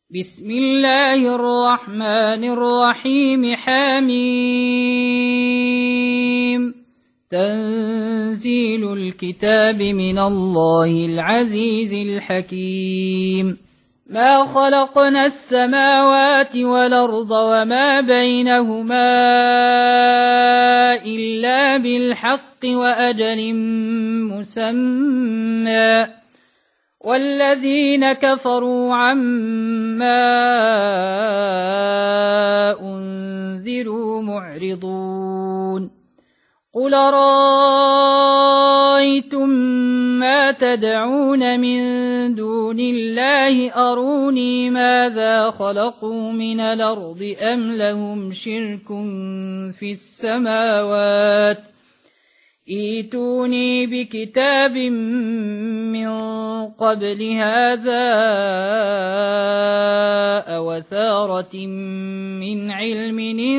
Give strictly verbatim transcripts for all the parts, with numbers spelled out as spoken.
بسم الله الرحمن الرحيم حميم تنزيل الكتاب من الله العزيز الحكيم ما خلقنا السماوات والأرض وما بينهما إلا بالحق وأجل مسمى والذين كفروا عما أنذروا معرضون قل رأيتم ما تدعون من دون الله أروني ماذا خلقوا من الأرض أم لهم شرك في السماوات ائتوني بكتاب من قبل هذا أو أثارة من علم إن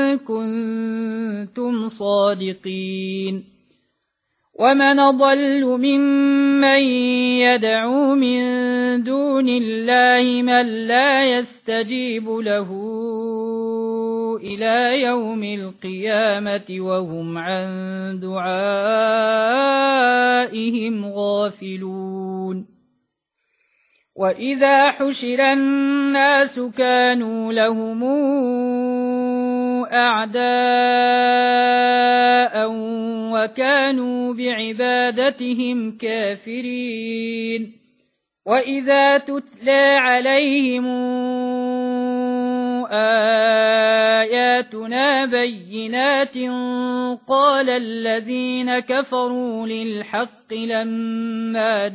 كنتم صادقين ومن أضل ممن يدعو من دون الله من لا يستجيب له إلى يوم القيامة وهم عن دعائهم غافلون وإذا حشر الناس كانوا لهم أعداء وكانوا بعبادتهم كافرين وإذا تتلى عليهم آياتنا بينات قال الذين كفروا للحق لما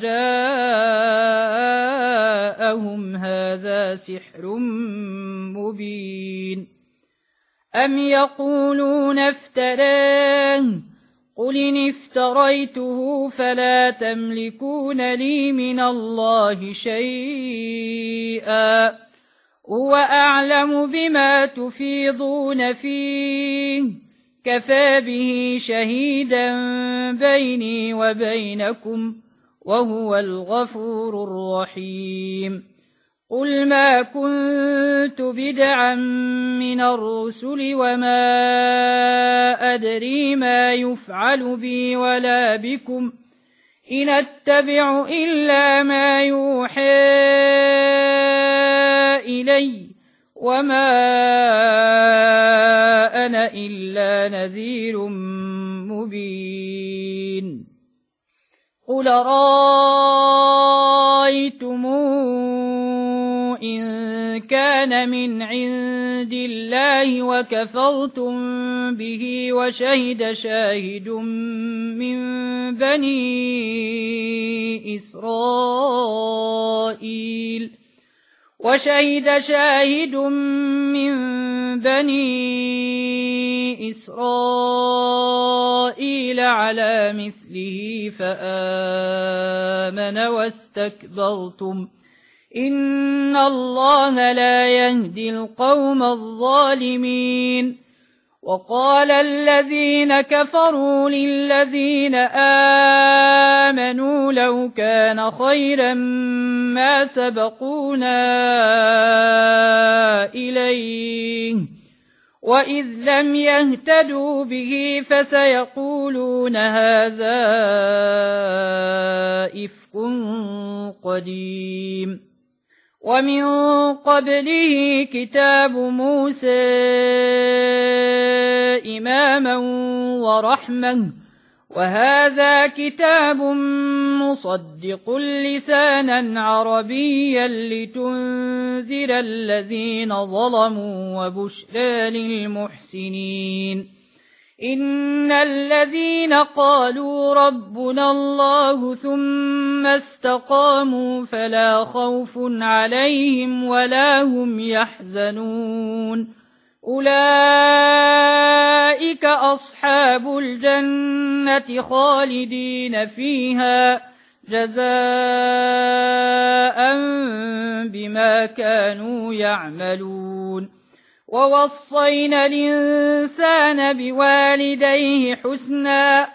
جاءهم هذا سحر مبين أم يقولون افتراه قل إن افتريته فلا تملكون لي من الله شيئا هو أعلم بما تفيضون فيه كفى به شهيدا بيني وبينكم وهو الغفور الرحيم قل ما كنت بدعا من الرسل وما أدري ما يفعل بي ولا بكم إن أتبع إلا ما يوحى إلي وما أنا إلا نذير مبين قل رأيتم إن كان من عند الله وكفرتم به وشهد شاهد من بني إسرائيل وشهد شاهد من بني إسرائيل على مثله فآمن واستكبرتم إن الله لا يهدي القوم الظالمين وقال الذين كفروا للذين آمنوا لو كان خيرا ما سبقونا إليه وإذ لم يهتدوا به فسيقولون هذا إفك قديم ومن قبله كتاب موسى إماما ورحمة وهذا كتاب مصدق لسانا عربيا لتنذر الذين ظلموا وبشرى للمحسنين إن الذين قالوا ربنا الله ثم استقاموا فلا خوف عليهم ولا هم يحزنون أولئك أصحاب الجنة خالدين فيها جزاء بما كانوا يعملون ووصينا الإنسان بوالديه حسنا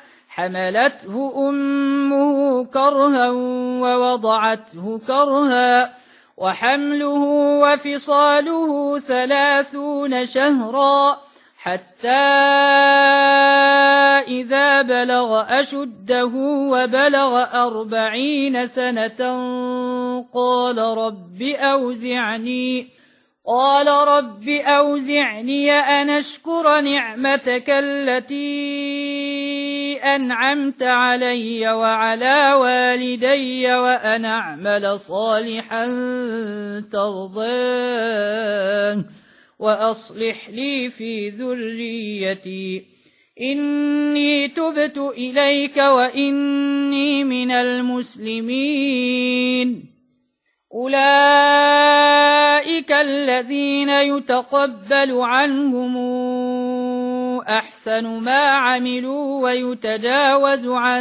حملته أمه كرها ووضعته كرها وحمله وفصاله ثلاثون شهرا حتى إذا بلغ أشده وبلغ أربعين سنة قال رب أوزعني قال رب أوزعني أن أشكر نعمتك التي أنعمت علي وعلى والدي وأن أعمل صالحا ترضاه وأصلح لي في ذريتي إني تبت إليك وإني من المسلمين. أولئك الذين يتقبل عنهم أحسن ما عملوا ويتجاوز عن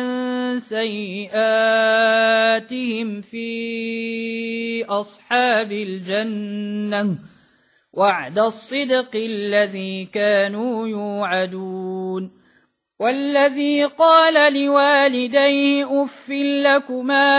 سيئاتهم في أصحاب الجنة وعد الصدق الذي كانوا يوعدون. والذي قال لوالديه أف لكما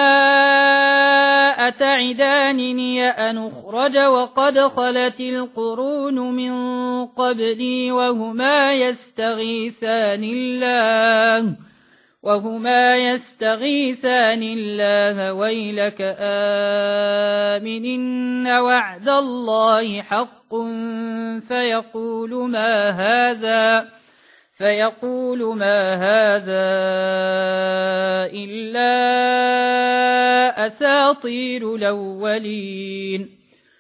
أتعدانني أن أخرج وقد خلت القرون من قبلي وهما يستغيثان الله وهما يستغيثان الله ويلك آمن إن وعد الله حق فيقول ما هذا فيقول ما هذا إلا أساطير الأولين.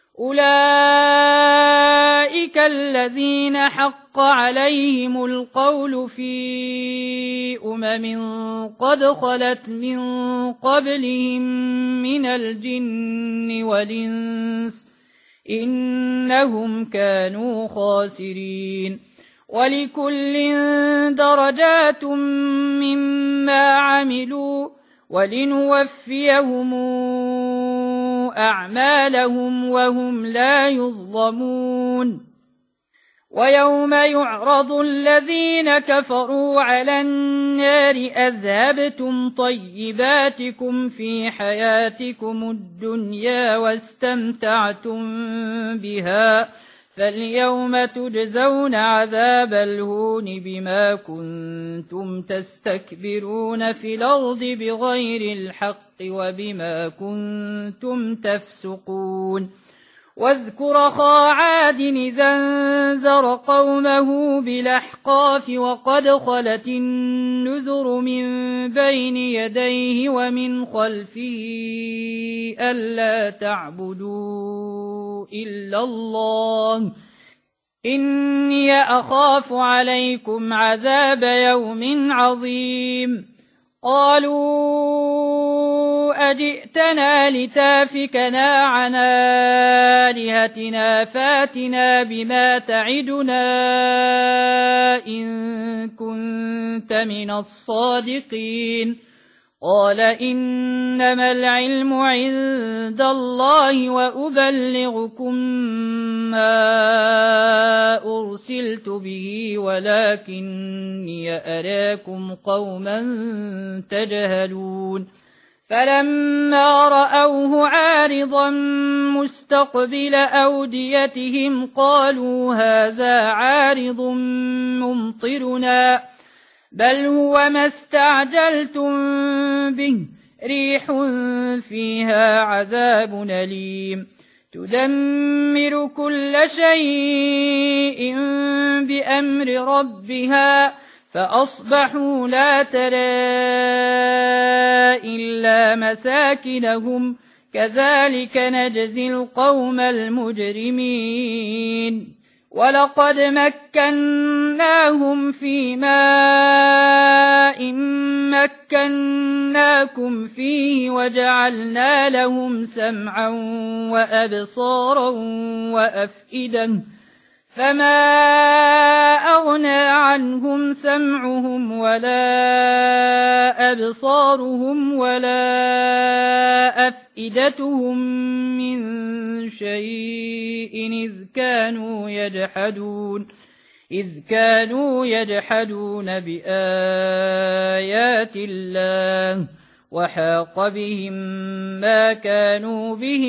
أولئك الذين حق عليهم القول في أمم قد خلت من قبلهم من الجن والإنس إنهم كانوا خاسرين. ولكل درجات مما عملوا ولنوفيهم أعمالهم وهم لا يظلمون. ويوم يعرض الذين كفروا على النار أذهبتم طيباتكم في حياتكم الدنيا واستمتعتم بها فاليوم تجزون عذاب الهون بما كنتم تستكبرون في الأرض بغير الحق وبما كنتم تفسقون. واذكر أخا عاد إذا انذر قومه بالأحقاف وقد خلت النذر من بين يديه ومن خلفه ألا تعبدوا إلا الله إني أخاف عليكم عذاب يوم عظيم. قالوا أجئتنا لتافكنا عن آلهتنا فاتنا بما تعدنا إن كنت من الصادقين. قال إنما العلم عند الله وأبلغكم ما أرسلت به ولكني أراكم قوما تجهلون. فلما رأوه عارضا مستقبل أوديتهم قالوا هذا عارض ممطرنا بل هو ما استعجلتم به ريح فيها عذاب أليم تدمر كل شيء بأمر ربها فأصبحوا لا ترى إلا مساكنهم كذلك نجزي القوم المجرمين. ولقد مكناهم في ماء مكناكم فيه وجعلنا لهم سمعا وأبصارا وأفئدة فما أغنى عنهم سمعهم ولا أبصارهم ولا أفئدتهم من شيء إذ كانوا يجحدون إذ كانوا يجحدون بآيات الله وحاق بهم ما كانوا به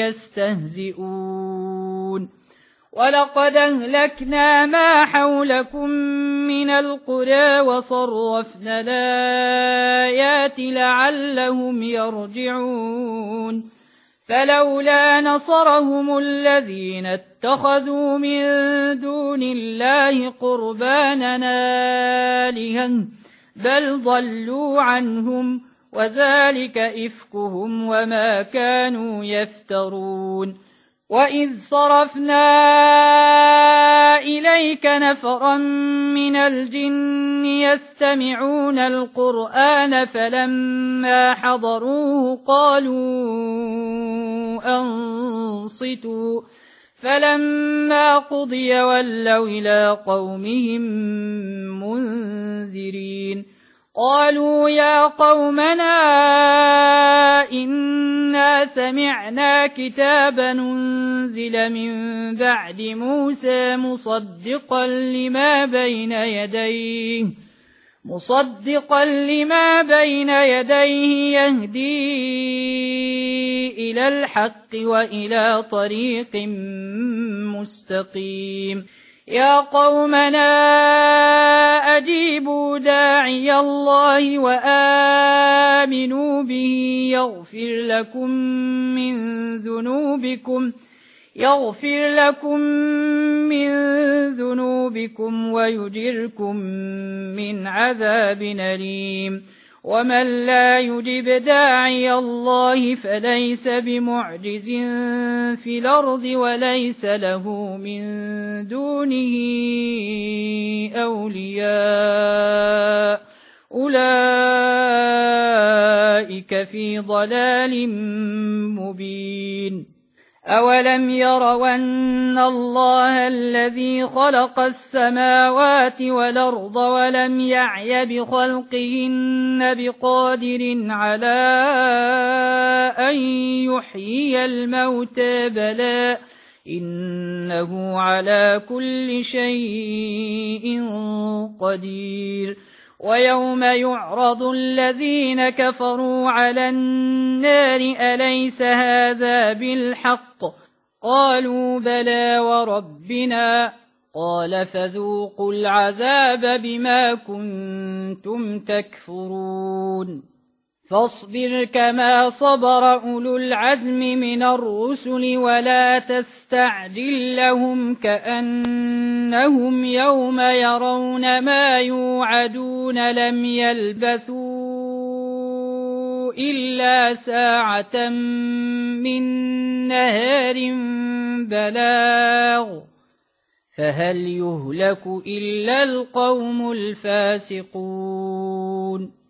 يستهزئون ولقد أهلكنا ما حولكم من القرى وصرفنا الآيات لعلهم يرجعون فلولا نصرهم الذين اتخذوا من دون الله قربانا آلهة بل ضلوا عنهم وذلك إفكهم وما كانوا يفترون وإذ صرفنا إليك نفرا من الجن يستمعون القرآن فلما حضروه قالوا أنصتوا فلما قضي ولوا إلى قومهم منذرين قالوا يا قومنا إنا سمعنا كتابا أنزل من بعد موسى مصدقا لما بين يديه مصدقا لما بين يديه يهدي إلى الحق وإلى طريق مستقيم يا قومنا أجيبوا داعي الله وآمنوا به يغفر لكم من ذنوبكم يغفر لكم من ذنوبكم ويجركم من عذاب أليم ومن لا يجب داعي الله فليس بمعجز في الأرض وليس له من دونه أولياء أولئك في ضلال مبين أولم يروا أن الله الذي خلق السماوات والأرض ولم يعي بخلقهن بقادر على أن يحيي الموتى بلى إنه على كل شيء قدير ويوم يعرض الذين كفروا على النار أليس هذا بالحق قالوا بلى وربنا قال فذوقوا العذاب بما كنتم تكفرون فاصبر كما صبر أولو العزم من الرسل ولا تستعجل لهم كأنهم يوم يرون ما يوعدون لم يلبثوا إلا ساعة من نهار بلاغ فهل يهلك إلا القوم الفاسقون